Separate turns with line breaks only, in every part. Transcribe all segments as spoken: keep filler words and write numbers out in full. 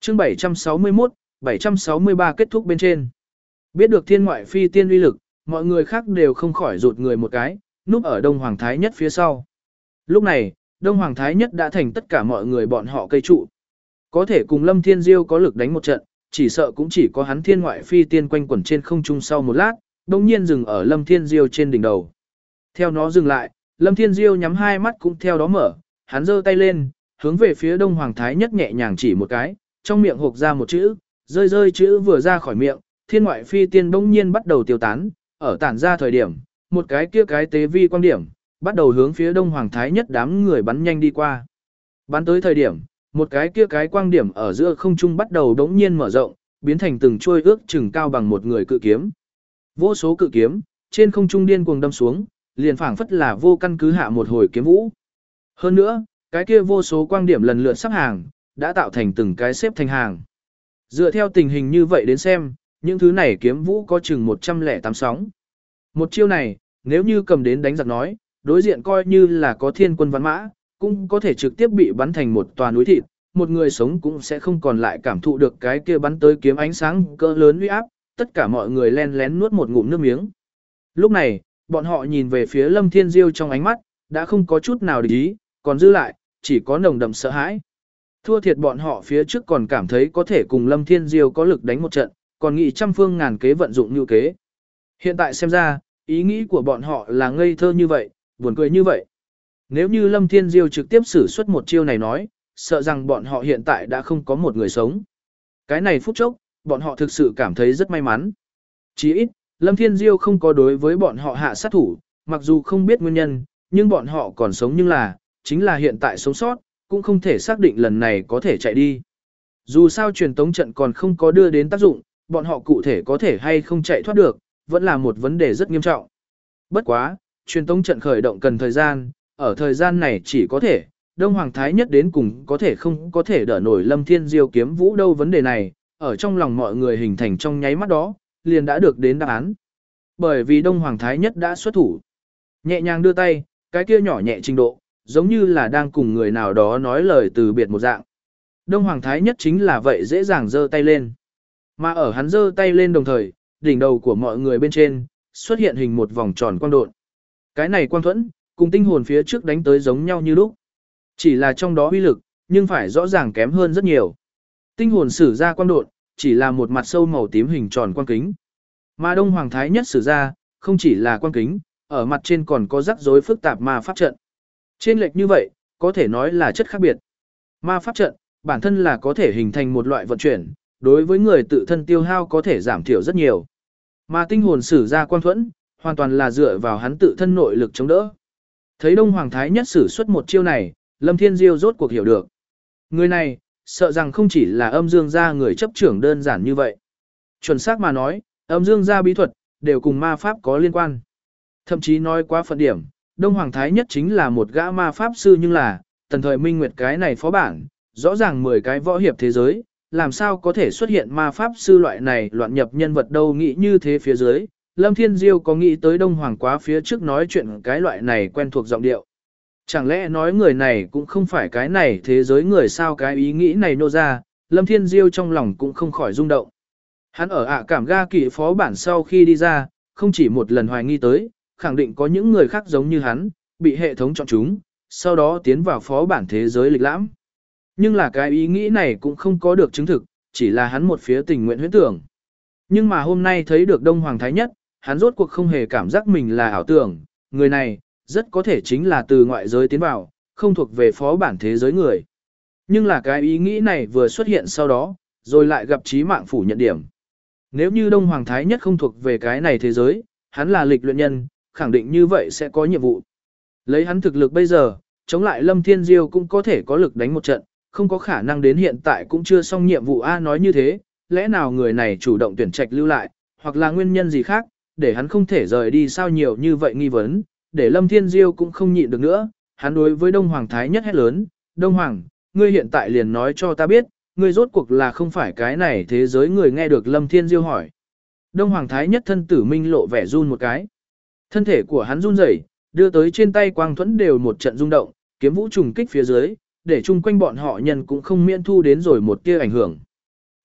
chương bảy trăm sáu mươi mốt, bảy trăm sáu mươi ba kết thúc bên trên. Biết được thiên ngoại phi tiên uy lực, mọi người khác đều không khỏi rụt người một cái, núp ở Đông Hoàng Thái Nhất phía sau. Lúc này, Đông Hoàng Thái Nhất đã thành tất cả mọi người bọn họ cây trụ. Có thể cùng Lâm Thiên Diêu có lực đánh một trận, chỉ sợ cũng chỉ có hắn thiên ngoại phi tiên quanh quẩn trên không trung sau một lát, đồng nhiên dừng ở Lâm Thiên Diêu trên đỉnh đầu. Theo nó dừng lại, Lâm Thiên Diêu nhắm hai mắt cũng theo đó mở, hắn giơ tay lên, hướng về phía Đông Hoàng Thái Nhất nhẹ nhàng chỉ một cái, trong miệng hộc ra một chữ, rơi rơi chữ vừa ra khỏi miệng, thiên ngoại phi tiên bỗng nhiên bắt đầu tiêu tán, ở tản ra thời điểm, một cái kia cái tế vi quan điểm, bắt đầu hướng phía Đông Hoàng Thái Nhất đám người bắn nhanh đi qua. Bắn tới thời điểm, một cái kia cái quang điểm ở giữa không trung bắt đầu đống nhiên mở rộng, biến thành từng chuôi ước chừng cao bằng một người cự kiếm. Vô số cự kiếm, trên không trung điên cuồng đâm xuống, liền phảng phất là vô căn cứ hạ một hồi kiếm vũ. Hơn nữa, cái kia vô số quang điểm lần lượt sắp hàng, đã tạo thành từng cái xếp thành hàng. Dựa theo tình hình như vậy đến xem, những thứ này kiếm vũ có chừng một trăm lẻ tám sóng. Một chiêu này, nếu như cầm đến đánh giặc nói, đối diện coi như là có thiên quân văn mã, cũng có thể trực tiếp bị bắn thành một tòa núi thịt, một người sống cũng sẽ không còn lại cảm thụ được cái kia bắn tới kiếm ánh sáng cỡ lớn uy áp, tất cả mọi người len lén nuốt một ngụm nước miếng. Lúc này, bọn họ nhìn về phía Lâm Thiên Diêu trong ánh mắt, đã không có chút nào để ý, còn dư lại, chỉ có nồng đậm sợ hãi. Thua thiệt bọn họ phía trước còn cảm thấy có thể cùng Lâm Thiên Diêu có lực đánh một trận, còn nghĩ trăm phương ngàn kế vận dụng như kế. Hiện tại xem ra, ý nghĩ của bọn họ là ngây thơ như vậy, buồn cười như vậy. Nếu như Lâm Thiên Diêu trực tiếp sử xuất một chiêu này nói, sợ rằng bọn họ hiện tại đã không có một người sống. Cái này phút chốc, bọn họ thực sự cảm thấy rất may mắn. Chỉ ít, Lâm Thiên Diêu không có đối với bọn họ hạ sát thủ, mặc dù không biết nguyên nhân, nhưng bọn họ còn sống nhưng là, chính là hiện tại sống sót, cũng không thể xác định lần này có thể chạy đi. Dù sao truyền tống trận còn không có đưa đến tác dụng, bọn họ cụ thể có thể hay không chạy thoát được, vẫn là một vấn đề rất nghiêm trọng. Bất quá, truyền tống trận khởi động cần thời gian, ở thời gian này chỉ có thể, Đông Hoàng Thái Nhất đến cùng có thể không có thể đỡ nổi Lâm Thiên Diêu kiếm vũ đâu, vấn đề này, ở trong lòng mọi người hình thành trong nháy mắt đó, liền đã được đến đáp án. Bởi vì Đông Hoàng Thái Nhất đã xuất thủ. Nhẹ nhàng đưa tay, cái kia nhỏ nhẹ trình độ, giống như là đang cùng người nào đó nói lời từ biệt một dạng. Đông Hoàng Thái Nhất chính là vậy dễ dàng giơ tay lên. Mà ở hắn giơ tay lên đồng thời, đỉnh đầu của mọi người bên trên, xuất hiện hình một vòng tròn quang độn. Cái này quang thuẫn, cùng tinh hồn phía trước đánh tới giống nhau như lúc. Chỉ là trong đó uy lực, nhưng phải rõ ràng kém hơn rất nhiều. Tinh hồn sử ra quang độn, chỉ là một mặt sâu màu tím hình tròn quang kính. Mà Đông Hoàng Thái Nhất sử ra, không chỉ là quang kính, ở mặt trên còn có rắc rối phức tạp ma pháp trận. Trên lệch như vậy, có thể nói là chất khác biệt. Ma pháp trận, bản thân là có thể hình thành một loại vận chuyển, đối với người tự thân tiêu hao có thể giảm thiểu rất nhiều. Mà tinh hồn sử ra quang thuẫn, hoàn toàn là dựa vào hắn tự thân nội lực chống đỡ. Thấy Đông Hoàng Thái Nhất sử xuất một chiêu này, Lâm Thiên Diêu rốt cuộc hiểu được. Người này, sợ rằng không chỉ là âm dương gia người chấp trưởng đơn giản như vậy. Chuẩn xác mà nói, âm dương gia bí thuật, đều cùng ma pháp có liên quan. Thậm chí nói quá phần điểm, Đông Hoàng Thái Nhất chính là một gã ma pháp sư, nhưng là, tần thời minh nguyệt cái này phó bản, rõ ràng mười cái võ hiệp thế giới, làm sao có thể xuất hiện ma pháp sư loại này loạn nhập nhân vật đâu. Nghĩ như thế phía dưới, Lâm Thiên Diêu có nghĩ tới Đông Hoàng quá phía trước nói chuyện cái loại này quen thuộc giọng điệu. Chẳng lẽ nói người này cũng không phải cái này thế giới người sao? Cái ý nghĩ này nô ra, Lâm Thiên Diêu trong lòng cũng không khỏi rung động. Hắn ở ạ cảm ga kỳ phó bản sau khi đi ra, không chỉ một lần hoài nghi tới, khẳng định có những người khác giống như hắn, bị hệ thống chọn chúng, sau đó tiến vào phó bản thế giới lịch lãm. Nhưng là cái ý nghĩ này cũng không có được chứng thực, chỉ là hắn một phía tình nguyện huyễn tưởng. Nhưng mà hôm nay thấy được Đông Hoàng Thái Nhất, hắn rốt cuộc không hề cảm giác mình là ảo tưởng, người này, rất có thể chính là từ ngoại giới tiến vào, không thuộc về phó bản thế giới người. Nhưng là cái ý nghĩ này vừa xuất hiện sau đó, rồi lại gặp chí mạng phủ nhận điểm. Nếu như Đông Hoàng Thái Nhất không thuộc về cái này thế giới, hắn là lịch luyện nhân, khẳng định như vậy sẽ có nhiệm vụ. Lấy hắn thực lực bây giờ, chống lại Lâm Thiên Diêu cũng có thể có lực đánh một trận, không có khả năng đến hiện tại cũng chưa xong nhiệm vụ. A nói như thế, lẽ nào người này chủ động tuyển trạch lưu lại, hoặc là nguyên nhân gì khác, để hắn không thể rời đi sao? Nhiều như vậy nghi vấn, để Lâm Thiên Diêu cũng không nhịn được nữa, hắn đối với Đông Hoàng Thái Nhất hét lớn, Đông Hoàng, ngươi hiện tại liền nói cho ta biết, ngươi rốt cuộc là không phải cái này thế giới người. Nghe được Lâm Thiên Diêu hỏi, Đông Hoàng Thái Nhất thân tử minh lộ vẻ run một cái. Thân thể của hắn run rẩy, đưa tới trên tay quang thuẫn đều một trận rung động, kiếm vũ trùng kích phía dưới, để chung quanh bọn họ nhân cũng không miễn thu đến rồi một tia ảnh hưởng.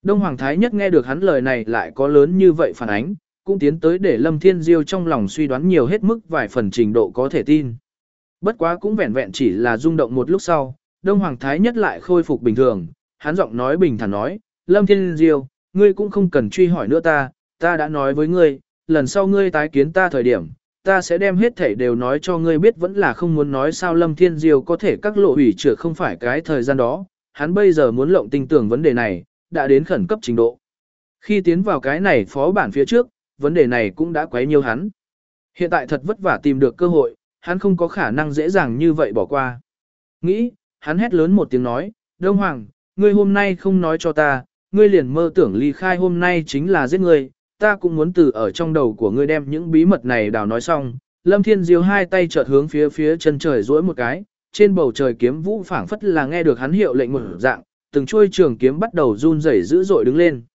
Đông Hoàng Thái Nhất nghe được hắn lời này lại có lớn như vậy phản ánh, cũng tiến tới để Lâm Thiên Diêu trong lòng suy đoán nhiều hết mức vài phần trình độ có thể tin. Bất quá cũng vẹn vẹn chỉ là rung động một lúc sau, Đông Hoàng Thái Nhất lại khôi phục bình thường, hắn giọng nói bình thản nói, Lâm Thiên Diêu, ngươi cũng không cần truy hỏi nữa ta, ta đã nói với ngươi, lần sau ngươi tái kiến ta thời điểm, ta sẽ đem hết thảy đều nói cho ngươi biết vẫn là không muốn nói sao Lâm Thiên Diêu có thể các lộ hủy trừ không phải cái thời gian đó, hắn bây giờ muốn lộng tinh tưởng vấn đề này, đã đến khẩn cấp trình độ. Khi tiến vào cái này phó bản phía trước, vấn đề này cũng đã quấy nhiều hắn. Hiện tại thật vất vả tìm được cơ hội, hắn không có khả năng dễ dàng như vậy bỏ qua. Nghĩ, hắn hét lớn một tiếng nói, Đông Hoàng, ngươi hôm nay không nói cho ta, ngươi liền mơ tưởng ly khai hôm nay chính là giết ngươi, ta cũng muốn từ ở trong đầu của ngươi đem những bí mật này đào nói xong. Lâm Thiên Diêu hai tay chợt hướng phía phía chân trời duỗi một cái, trên bầu trời kiếm vũ phảng phất là nghe được hắn hiệu lệnh một dạng, từng chuôi trường kiếm bắt đầu run rẩy dữ dội đứng lên.